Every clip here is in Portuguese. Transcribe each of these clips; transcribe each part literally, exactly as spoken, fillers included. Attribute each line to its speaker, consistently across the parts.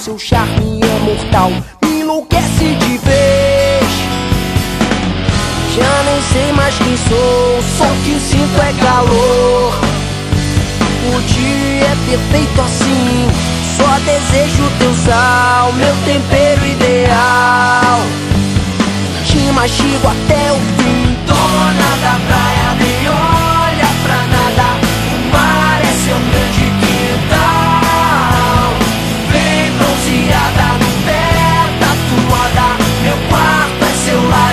Speaker 1: seu charme é mortal, me enlouquece de vez. Já nem sei mais quem sou, só o que sinto é calor. O dia é perfeito assim, só desejo teu sal, meu tempero ideal. Te mastigo até o fim, dona da praia, nem olha pra nada. O mar é seu grande quintal. Vem bronzeada no pé, tatuada, meu quarto é seu lar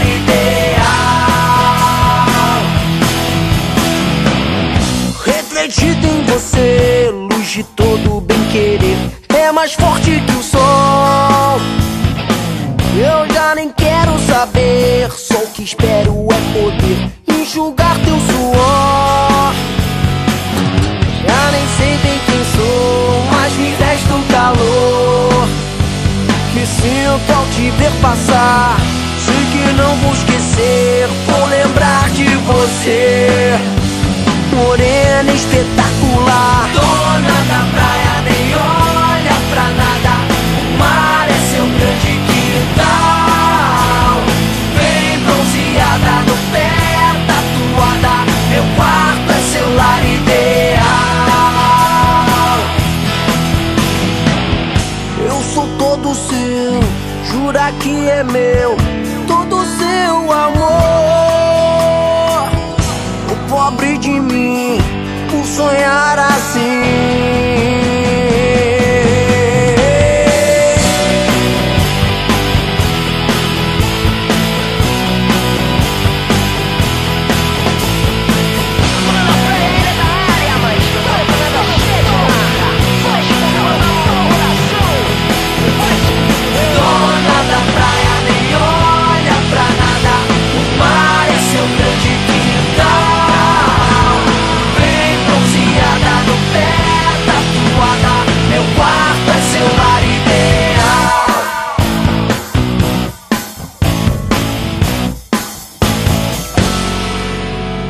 Speaker 1: ideal. Refletido em você, luz de todo bem querer, é mais forte que o sol. Eu já nem quero saber, só o que espero é poder enxugar teu suor. Já nem sei bem quem sou, mas me resta um calor que sinto ao te ver passar. Sei que não vou esquecer, vou lembrar de você. Morena espetacular, dona da praia, nem olha pra nada. O mar é seu grande quintal. Vem bronzeada no pé, tatuada, meu quarto é seu lar ideal. Eu sou todo seu, jura que é meu, todo seu amor. O pobre de mim, por sonhar